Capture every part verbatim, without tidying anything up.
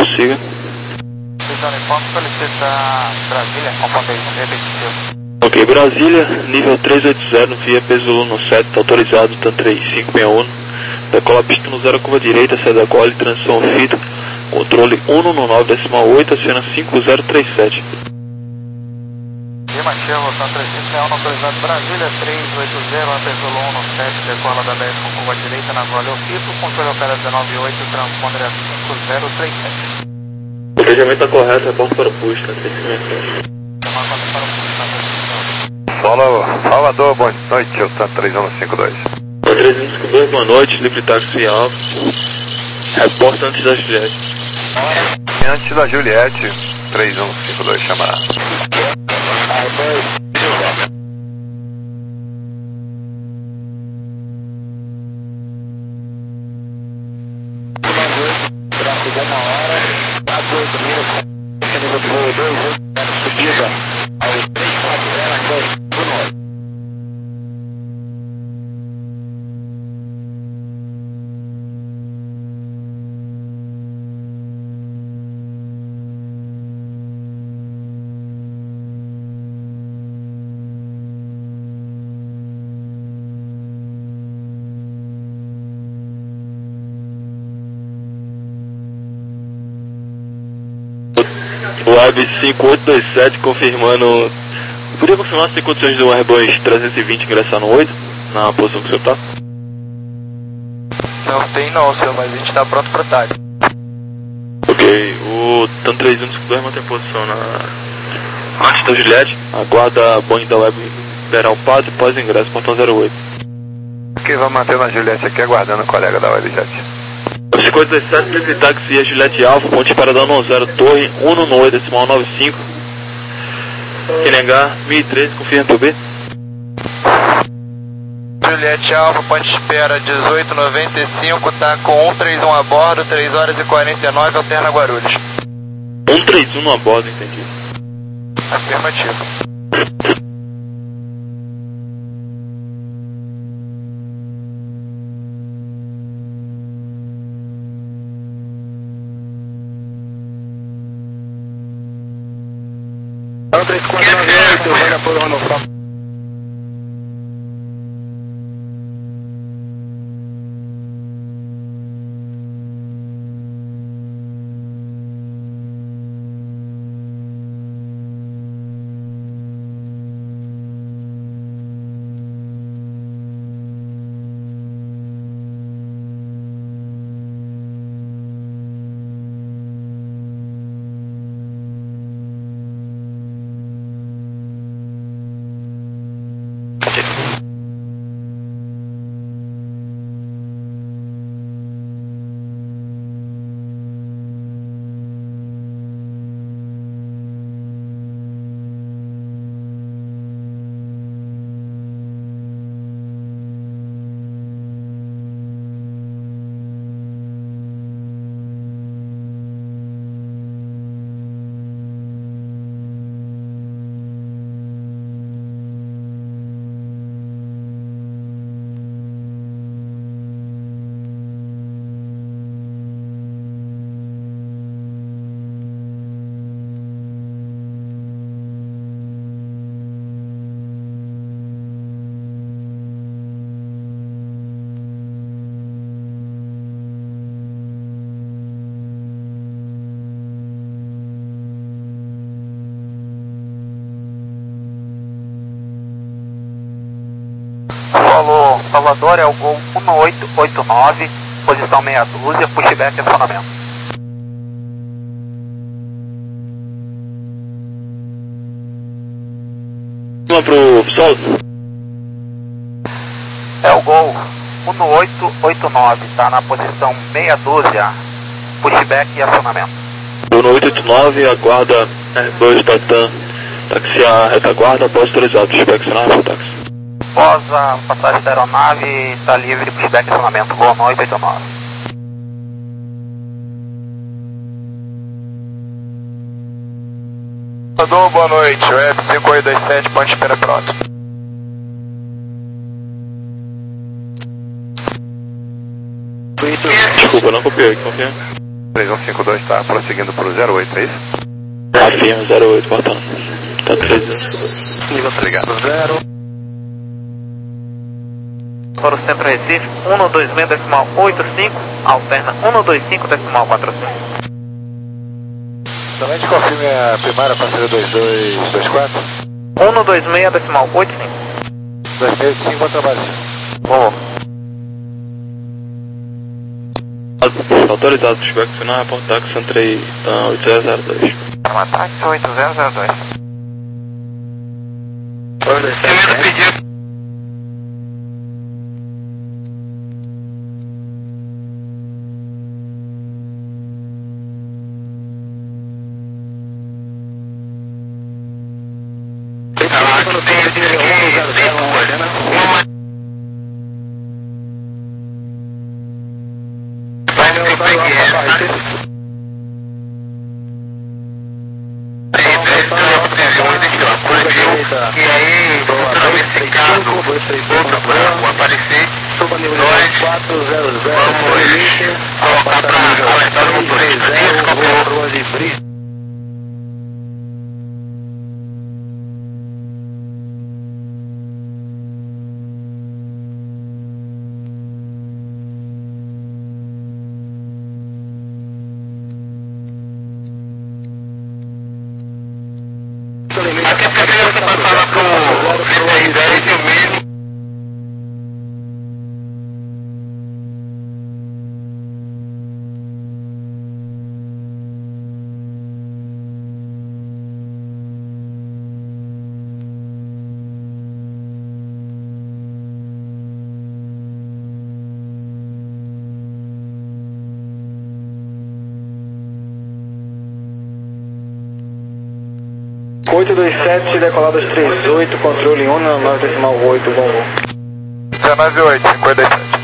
prossiga. Uniforme, solicita Brasília, conforme repetitivo. Ok, Brasília, nível trezentos e oitenta, via peso Zulu no sete, tá autorizado, TAM três cinco seis um. Decola pista no zero, curva direita, saída gole, transição fita, controle um no nove decimal oito, acena cinco zero três sete. Afirmativo, TAM três cinco seis um, autorizado Brasília, trezentos e oitenta, peso Zulu um no sete, decola da dez com curva direita, na gole ao fito, controle opera dezenove oito, transponder a cinco zero três sete. O planejamento está correto, reporte para o push, tá certo. Solo Salvador, boa noite, eu TAM três um cinco dois. três um cinco dois, boa noite, livre táxi alfa. Reporte antes da Juliette. Antes da Juliette, três um cinco dois, chamar. Web cinco oito dois sete confirmando. Podia confirmar se condições do Airbus trezentos e vinte ingressar no oito, na posição que o senhor está? Não tem não, senhor, mas a gente está pronto para tarde. Ok, o TAM três um cinco dois mantém posição na antes da Juliette, aguarda a Boeing da Web liberar o padre pós ingresso, portão zero oito. Ok, vamos manter na Juliette aqui, aguardando o colega da Webjet. cinco oito dois sete, livre táxi e a Juliette Alfa, ponte parada um zero, torre um no oito, decimal nove cinco. Quem negar, mil e treze, confirma P B. Juliette Alfa, ponte espera dezoito noventa e cinco, tá com cento e trinta e um a bordo, três horas e quarenta e nove, alterna Guarulhos. cento e trinta e um a bordo, entendi. Afirmativo. três quatro nove oito, vai na por ano. Falou, Salvador é o Gol um oito oito nove, posição meia dúzia, pushback e acionamento. Vamos pro sol? É o Gol um oito oito nove, tá na posição meia dúzia, pushback e acionamento. um oito oito nove, aguarda Airbus da TAM, táxi a retaguarda, após autorizado, pushback acionamento, táxi. Após a passagem da aeronave, está livre pushback e acionamento, Gol um oito oito nove. Salvador, boa noite, o F cinco oito dois sete, ponte espera pronto. Desculpa, não copiei, confia. três um cinco dois está prosseguindo para o zero oito, é isso? Afirma, zero oito, cortando. Tá três um cinco dois. Nível obrigado. Zero. Para o Centro Recife, cento e vinte e seis decimal oitenta e cinco, alterna cento e vinte e cinco decimal quarenta e cinco. Somente confirme a primária parceira dois dois dois quatro. cento e vinte e seis decimal oitenta e cinco. dois seis cinco, bom trabalho. Vamos. Autorizado, feedback final, reportar que Centro aí, tá oito zero zero dois. Armatax oito zero zero dois. Primeiro pedido. E aí, nesse caso, outro branco aparecer, nós vamos colocar para alertar o motorista. Desculpa. Aqui você queria passar para o trinta e dez e o mínimo. oito dois sete, decoladas trinta e oito, controle um nove decimal oito, bom bom. dezenove oito, cinquenta e sete.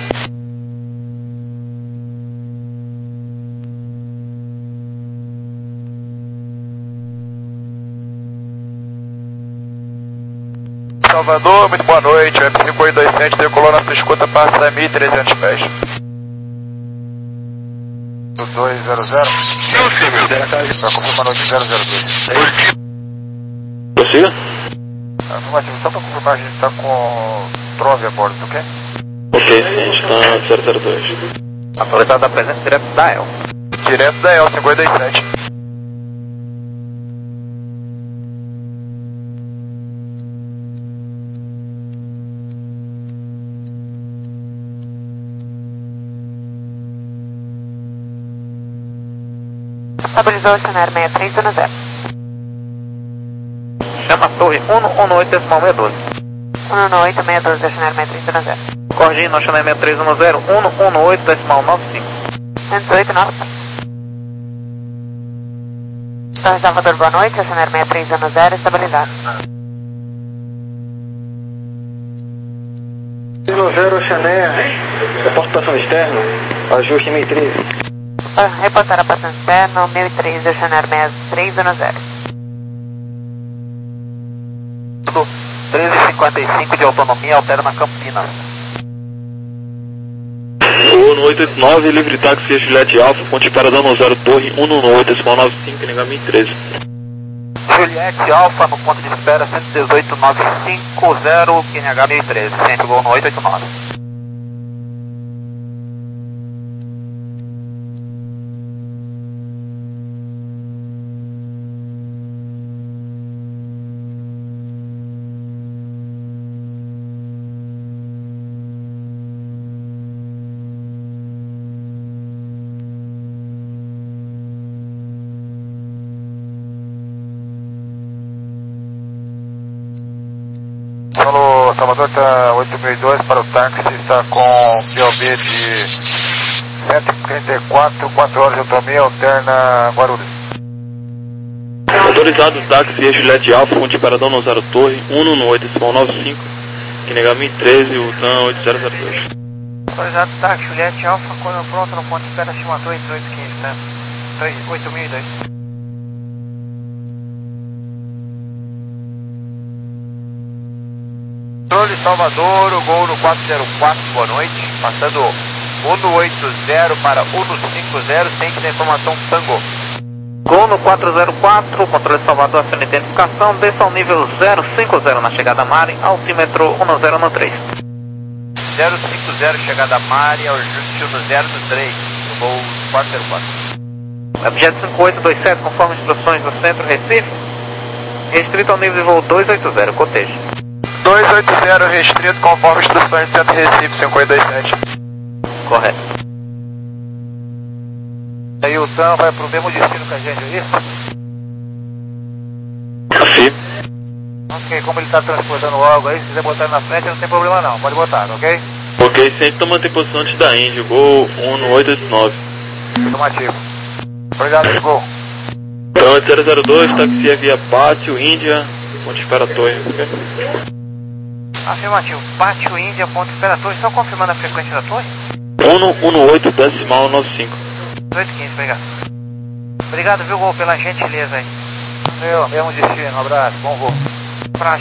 Salvador, muito boa noite, M cinco oito dois sete decolou na sua escuta, passa a mil e trezentos pés. dois zero zero? Sim, sim, meu. Está confirmando aqui zero zero dois. Prossiga? Afirmativo, só para confirmar, a gente está com Trove a bordo, ok? Ok, a gente tá zero zero dois. Atualizado da presença direto da E L. Direto da E L cinquenta e sete. Estabilizou o cenário sessenta e três, zero zero. Chama a torre cento e oito decimal seiscentos e doze. cento e oito, seiscentos e doze, cenário sessenta e três, zero zero. Corrigir no channel sessenta e três um zero, cento e oito decimal noventa e cinco. cento e oito, nove. Torre Salvador, boa noite, cenário sessenta e três, zero zero, estabilizado. zero zero, Xané, reportação externa, ajuste mil e treze. Reportar a passagem externa, mil e treze, cenário sessenta e três, zero zero. treze e cinquenta e cinco de autonomia, altera na Campinas. O oito oito nove, livre táxi Juliette Alfa, ponte paradão no zero torre, cento e oito decimal noventa e cinco, negar mil e treze. Juliette Alfa no ponto de espera cento e dezoito, novecentos e cinquenta, Q N H mil e treze, sempre gol no oito oito nove. Solo Salvador está oito mil e dois para o táxi, está com P O B de cento e trinta e quatro, quatro horas de autonomia, alterna Guarulhos. Autorizado táxi Juliette Alfa, ponte paradão no zero torre, cento e oito decimal noventa e cinco, que negar mil e treze, o TAM oito zero zero dois. Autorizado táxi Juliette Alfa, quando pronto no ponto de espera acima dois oito um cinco, né? oito mil e dois. Controle Salvador, o gol no quatro zero quatro, boa noite, passando um oito zero para um cinco zero, sente da informação Tango. Gono quatro zero quatro, controle Salvador, aciona identificação, desça ao nível zero cinco zero na chegada Mari, altímetro um zero um três. zero cinco zero, chegada Mari, ajuste no zero três, no voo quatro zero quatro. Objeto cinco oito dois sete, conforme instruções do Centro Recife, restrito ao nível de voo dois oito zero, cotejo. dois oito zero, restrito conforme instruções do Centro Recife, cinco oito dois sete. Correto. Aí o Tan vai pro mesmo destino que a gente, é isso? Sim. Ok, como ele está transportando algo aí, se quiser botar ele na frente não tem problema não, pode botar, ok? Ok, sempre tá mantendo posição antes da Índia, Gol um oito oito nove. Afirmativo. Obrigado, Gol. Então é zero zero dois, taxia via Pátio, Índia, ponte espera torre. Okay? Afirmativo, Pátio, Índia, ponto espera torre, só confirmando a frequência da torre? um um oito decimal nove cinco. oito quinze, obrigado. Obrigado, viu, Gol, pela gentileza aí. Meu, mesmo destino, um abraço, bom voo. Praxe.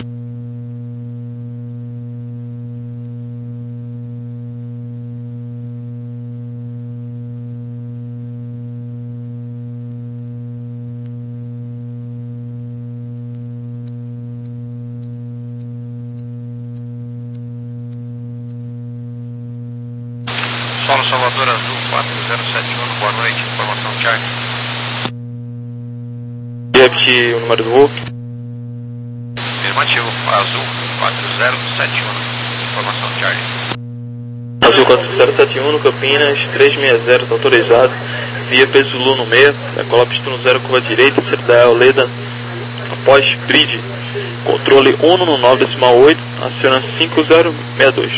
Solo Salvador Azul quatro zero sete um, boa noite, informação Charlie. Repetir o número do voo. Afirmativo, Azul quatro zero sete um, informação Charlie. Azul quatro zero sete um, no Campinas, trezentos e sessenta, está autorizado. Via peso Zulu no meio, decola pista no zero, curva direita, saída Leda, após grid, controle um no nove decimal oito, aciona cinco zero seis dois.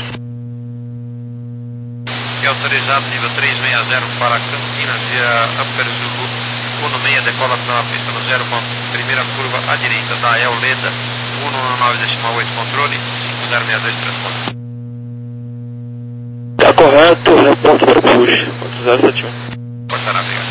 É autorizado nível trezentos e sessenta para Campinas via Upper Zulu um no seis, decola pela pista no zero com a primeira curva à direita da El Leda um no nove decimal oito, controle cinco zero seis dois, transporte. Tá correto, reporta para push, quatro zero sete um. Pode estar, obrigado.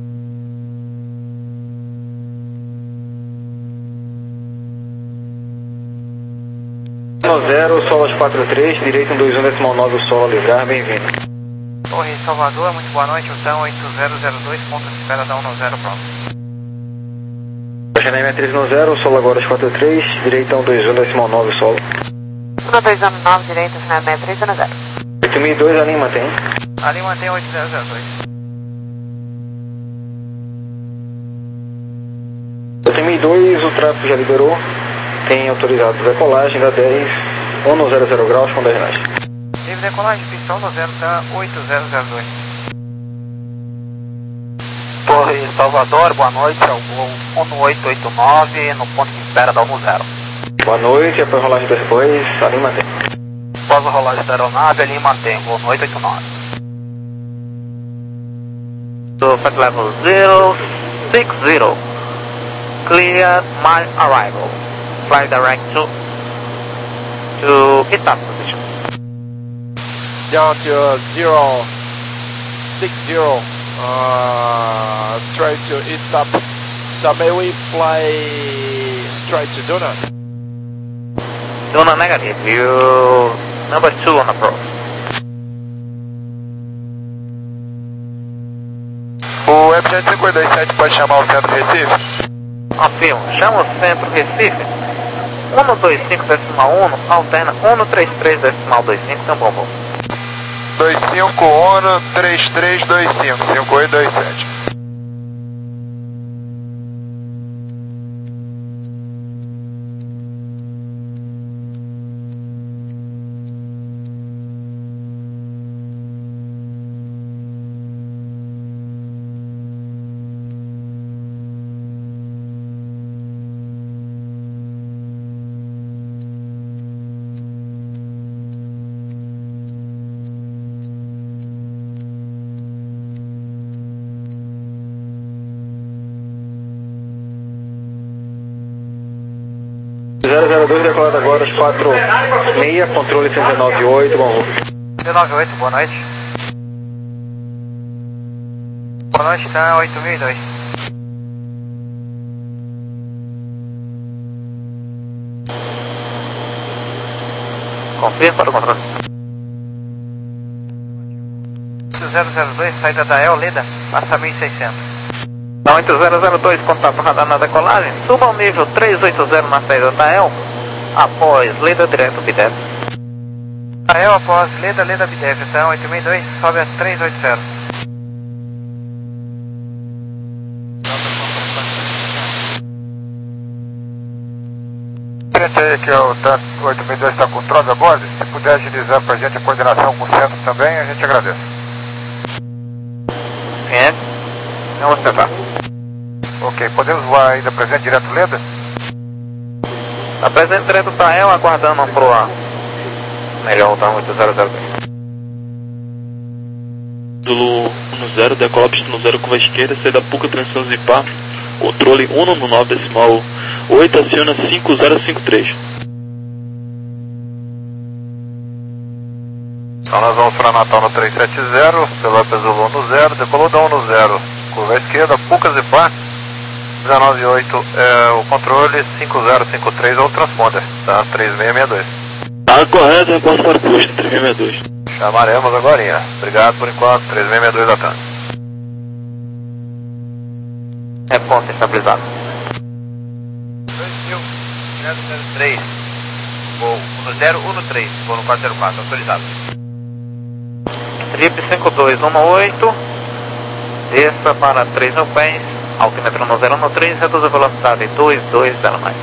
zero, Solas quatro três, direito um dois um decimal nove, o Solo livrar, bem-vindo. Torre Salvador, muito boa noite, o Tan oito zero zero dois, ponto de espera da um zero, pronto. Baixando aí três um zero, Solo agora quatro três, direito um dois um decimal nove, Solo. um dois um nove, direito, final seis três um zero. oito mil e dois, ali mantém. Ali mantém oito zero zero dois. oito mil e dois, o tráfego já liberou, tem autorizado decolagem da dez, um zero zero graus com dez nós. Livre decolagem, pistão no zero, Tan oito zero zero dois. Torre Salvador, boa noite, é o voo um oito oito nove, no ponto de espera da um zero. Boa noite, após rolagem depois, ali mantém. Após a rolagem da aeronave, ali mantém, voo no oito oito nove. So, flight level zero six zero, clear my arrival. Fly direct to, to Itaú position. Down to zero six zero, uh, straight to Itaú. So may we fly straight to Duna? Duna negative, you number two on approach. O M J cinco dois sete pode chamar o Centro Recife? Afirmo, chama o Centro Recife. um dois cinco decimal um, alterna um três três decimal vinte e cinco, tem um bom voo. dois cinco um três três dois cinco, cinco oito dois sete. zero zero dois, decolado agora às quatro seis, controle cento e nove oito, bom voo. cento e nove oito, boa noite. Boa noite, Tan oito mil e dois. Confirma para o controle. zero zero dois, saída da El Leda, passa mil e seiscentos. Da oito zero zero dois, contato radar na decolagem, suba ao nível trezentos e oitenta na saída da El, após Leda direto Bidev. A El após Leda, Leda Bidev, então oito mil e dois, sobe a trezentos e oitenta. Frente aí que o TAN oito mil e dois está com troca a bordo, se puder agilizar para a gente a coordenação com o centro também, a gente agradece. É, vamos tentar. Ok, podemos voar ainda presente direto Leda? A presente direto da El, aguardando pro ar. Melhor da oito zero zero dois. Zulu um zero, decola pista no zero curva esquerda, saída Puca, transição Zipar, controle um no nove decimal oito, aciona cinco zero cinco três. Então nós vamos para Natal no trezentos e setenta, pelo Zulu um zero, decolou da um zero, curva esquerda, Puca Zipar, dezenove oito, é, o controle cinco zero cinco três ou o transponder, tá? três seis seis dois. Tá correto, reporta para o posto, três seis seis dois. Chamaremos agora. Obrigado por enquanto, três seis seis dois da TAN. Reponta estabilizado. dois mil, zero zero três, voo um zero um três, voo no quatro zero quatro, autorizado. Trip cinco dois um oito, desça para três mil pés, altímetro no zero um três, reduz a velocidade dois dois zero mais.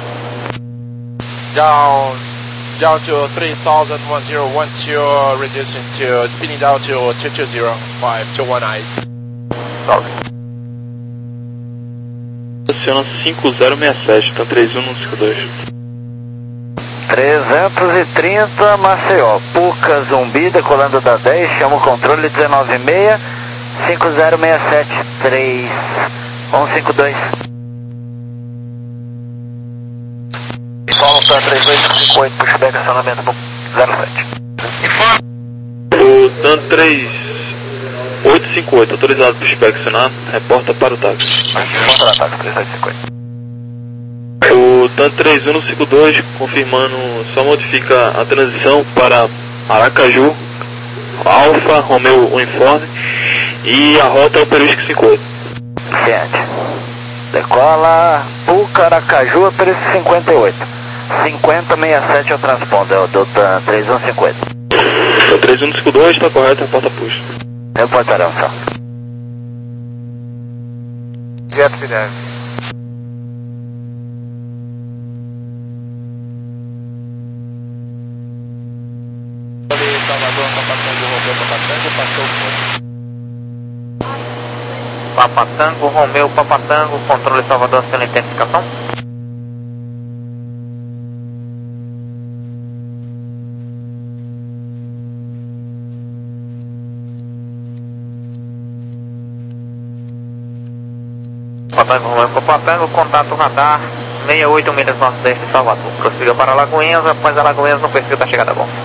Down, down to three thousand one zero one two, reducing to, spinning down to two two zero five two one eight. Sobe. Aciona cinco zero seis sete, então três um no cinco dois. trezentos e trinta, Maceió, Puca Zumbi, decolando da dez, chama o controle dezenove seis, cinco zero seis sete três um cinco dois. Paulo TAN três oito cinco oito, pushback, acionamento no zero sete. O TAN três oito cinco oito, autorizado para inspecionar, reporta para o táxi. Reporta da táxi três oito cinco oito. O TAN três um cinco dois, confirmando, só modifica a transição para Aracaju, Alfa, Romeo Uniforme, e a rota é o Perisco cinco oito. Ciente. Decola, Puca, Aracaju, Perisco cinquenta e oito. cinquenta sessenta e sete é o transponder do TAN três um cinco oito. O três um cinco dois está correto, reporta push. Reportarão só. Direto Bidev. Salvador, Papatango, Romeu, Papatango, passou o Papatango, Romeu, Papatango, controle Salvador, pela identificação. Papatango, Romeu, Papatango, contato radar, sessenta e oito milhas nordeste de Salvador. Prossiga para Lagoinhas, após a Lagoinhas no perfil da chegada bom.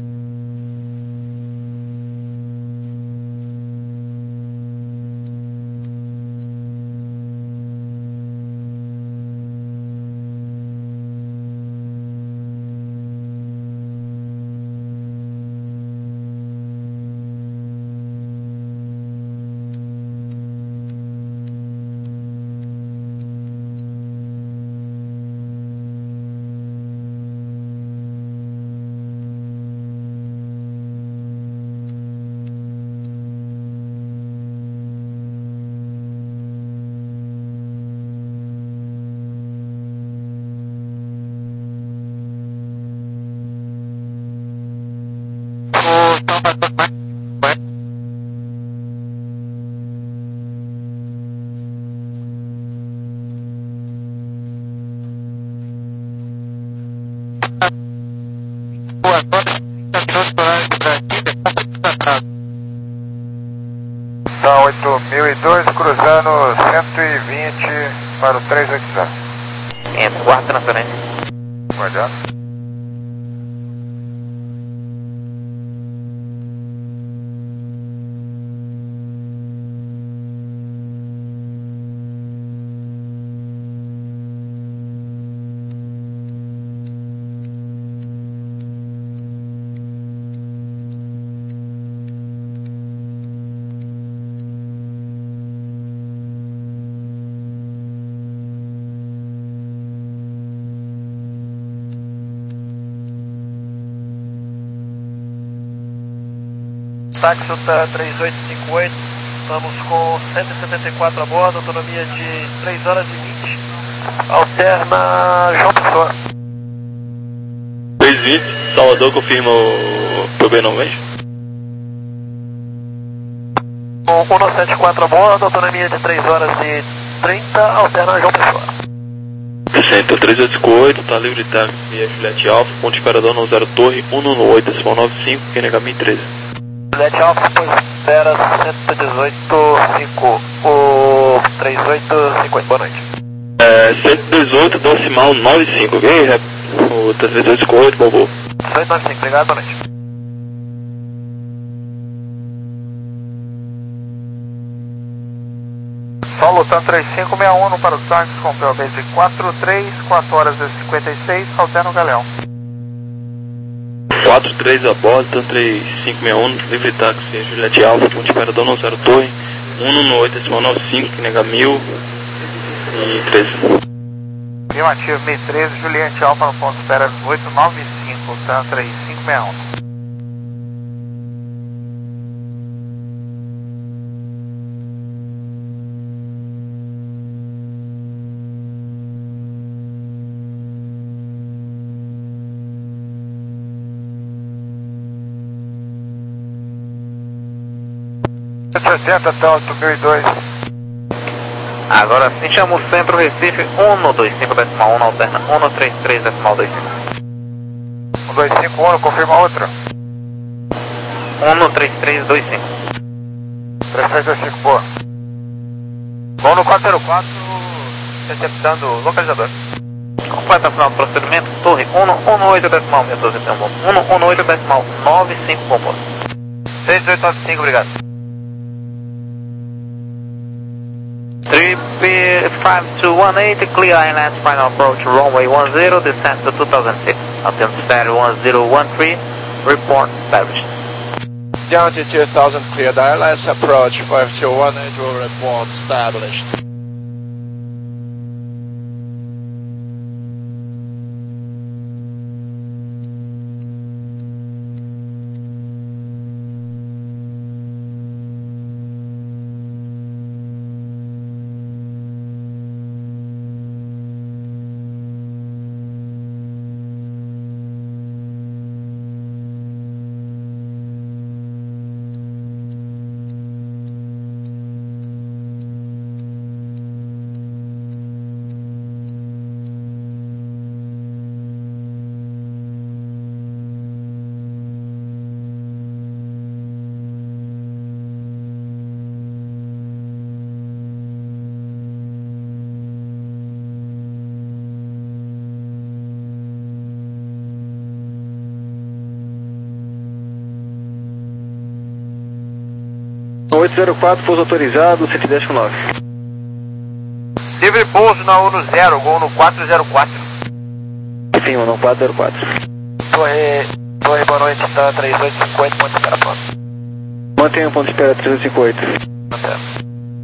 Tá oito mil e dois, cruzando cento e vinte para o trezentos e oitenta. Entra, guarda transferência. Guardando. táxi três oito cinco oito, estamos com cento e setenta e quatro a bordo, autonomia de três horas e vinte, alterna João Pessoa. três e vinte, Salvador, confirma o P B novamente. Com cento e setenta e quatro a bordo, autonomia de três horas e trinta, alterna João Pessoa. sessenta, três oito cinco oito, tá livre de táxi via Juliette Alfa, ponte Imperador no zero Torre, cento e dezenove decimal noventa e cinco, Q N H mil e treze. Juliette Alfa, pois espera cento e dezoito cinco, o três oito cinco oito, boa noite. É, cento e dezoito decimal noventa e cinco, ok? Rep, o três oito cinco oito, bombou. três oito nove cinco, obrigado, boa noite. Sol Lutan três cinco seis um para o táxi com P O Base quatro três, quatro horas e cinquenta e seis, alterna o Galeão. quatro três a bordo, Tan três cinco seis um, livre táxi via Juliette Alfa, ponte Imperador no zero Torre, cento e dezenove decimal noventa e cinco, Q N H mil e treze. Afirmativo, mil e treze, Juliette Alfa no ponto espera oito nove cinco, Tan três cinco seis um. sessenta, Delta mil e dois. Agora sim, chama o centro Recife, cento e vinte e cinco decimal um, alterna cento e trinta e três decimal vinte e cinco. cento e vinte e cinco, um, confirma outra. cento e trinta e três vinte e cinco. três três dois cinco, boa. Vão no quatro zero quatro, receptando o localizador. Completa final do procedimento, torre cento e dezenove decimal seis um doze, tem um bom. cento e dezenove decimal noventa e cinco, bom. seis oito nove cinco, obrigado. three five two one eight, clear I L S, final approach, runway one zero, descent to two thousand six, altitude stereo one zero one three, report established. Down to two thousand, cleared I L S, approach five two one eight, will report established. oito zero quatro, pouso autorizado, cento e dez com nove. Livre pouso na Uno zero, gol no quatro zero quatro. Sim, no quatro zero quatro. Torre, torre, boa noite, tá três oito cinco oito, ponto de espera pronto. Mantenha o ponto de espera três oito cinco oito. Mantém.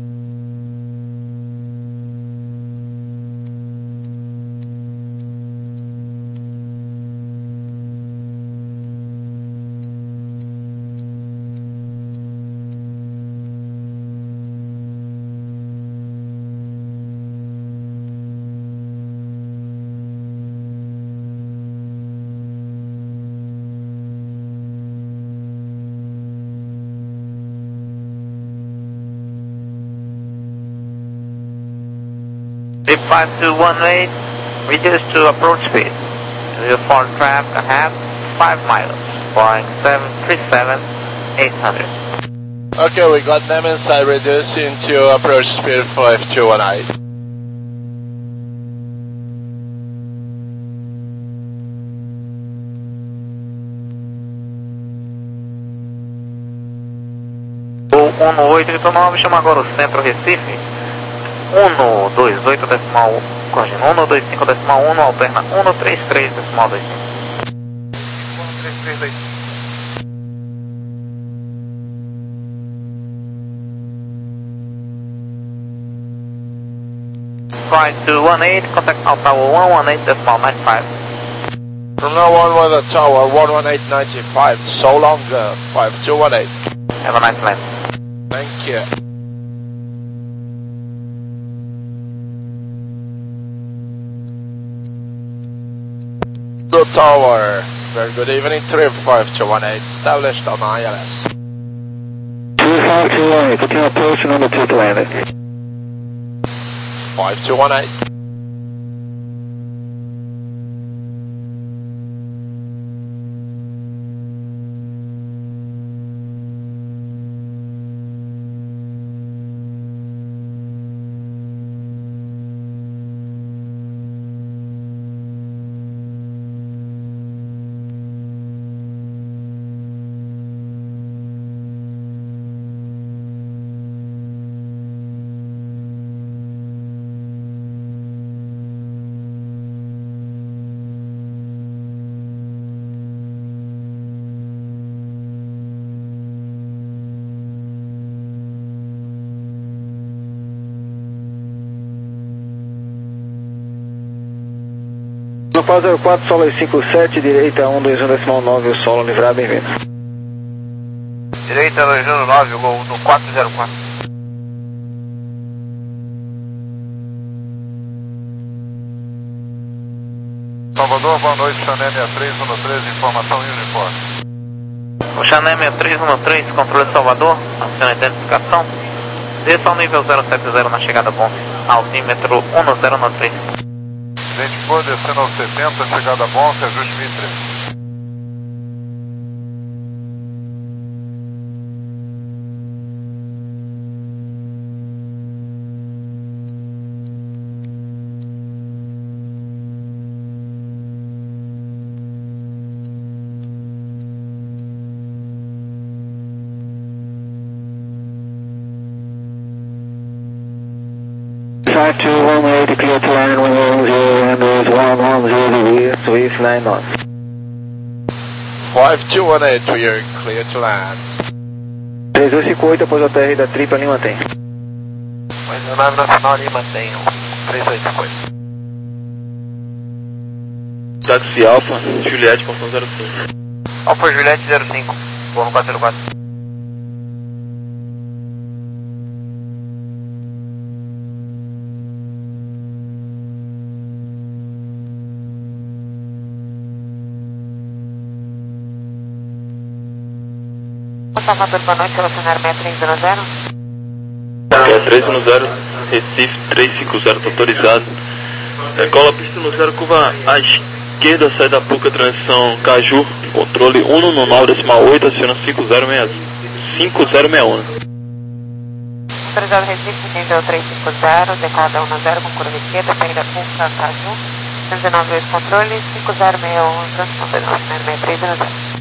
five two one eight, reduce to approach speed. Your foreign traffic ahead, five miles, flying seven three seven eight hundred. Okay, we got them inside, reducing to approach speed five two one eight. O cento e oitenta e nove, chama agora o centro Recife. cento e vinte e oito decimal um, corrigindo, cento e vinte e cinco decimal um, alterna cento e trinta e três decimal vinte e cinco. cento e trinta e três vinte e cinco. five two one eight, contact Alpha Tower one one eight decimal nine five. From now on with the tower one one eight ninety five, so long, uh, five two one eight. Have a nice land. Thank you. Good tower. Very good evening, trip five two one eight, established on I L S. two five two one eight, continue approach number two to landing. five two one eight. Alfa zero quatro, solo cinco sete, direita um dois um decimal nove, o solo livrar, bem-vindo. Direita dois um nove, o gol no quatro zero quatro. Salvador, boa noite, Chané seis três um três, informação e uniforme. O Chané seis três um três, controle Salvador, aciona a identificação. Desça ao nível zero sete zero na chegada bom, altímetro um zero um três. Identificou, descendo aos setenta, chegada bom, ajuste mil e três. five two one eight, clear to land one one zero, Windows one one zero degrees, Swift nine knots. five two one eight, we are clear to land. três dois cinco oito, após a T R da tripla, Lima tem. Mas a nave nacional Lima tem três dois cinco oito. Táxi Alfa, Juliette, portão zero cinco. Alfa Juliette zero cinco, voo no quatro zero quatro. Salvador, boa noite, relacionário seis três um zero. É três um zero, Recife três cinco zero, tá autorizado. Decola pista no zero, curva à esquerda, sai da Puca, transição Caju, controle um um nove decimal oito, aciona cinco zero seis um. Autorizado Recife, nível três cinco zero, decola um zero com curva esquerda, saída Puca, Caju, dezenove dois controle, cinco zero seis um, transição do relacionário seis três um zero.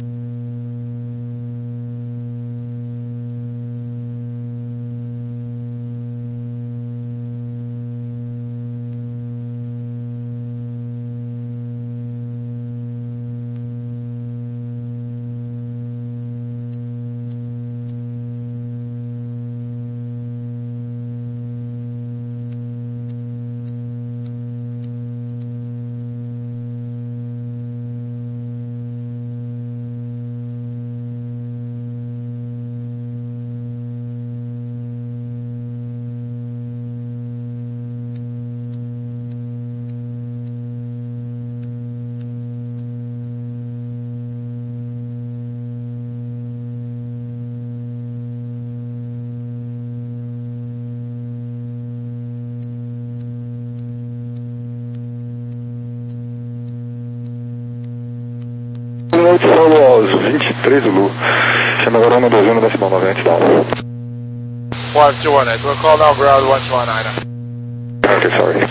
noite, Paulo aos vinte e três Zulu. Chama agora no dois um decimal nove antes da aula. one two one eight, we'll call now ground one two one nine. Ok, sorry.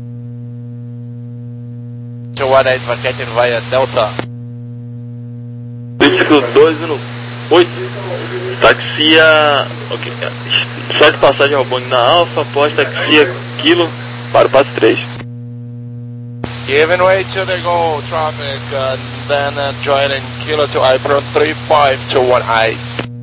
two one eight, vacating via Delta. Pisco dois um oito, taxia, ok, só de passagem ao bonde na Alfa, após taxia Kilo para o passo três. Giving way to the go traffic and then uh, joining Kilo to Apron three five two one eight.